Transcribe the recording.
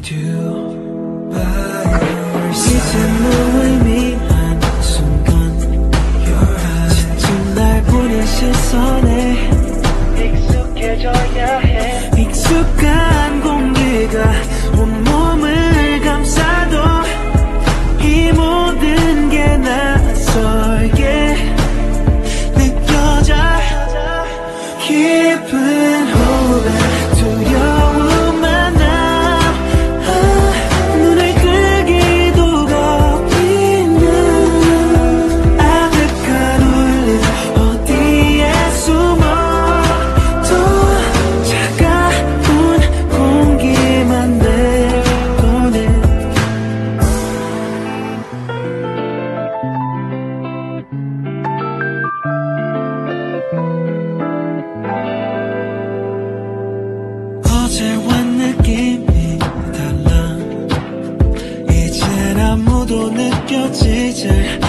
이제 무의미한 순간 지친 날 보는 시선에 익숙해져야 해. 익숙한 공기가 온몸을 감싸도 이 모든 게 낯설게 느껴져. 깊은 호흡에 두려움 하나 눈을 뜨기도 겁이나 아득한 울림 어디에 숨어 더 차가운 공기만 내보내. 어제와 느낌이 달라. 이젠 아무도 느껴지질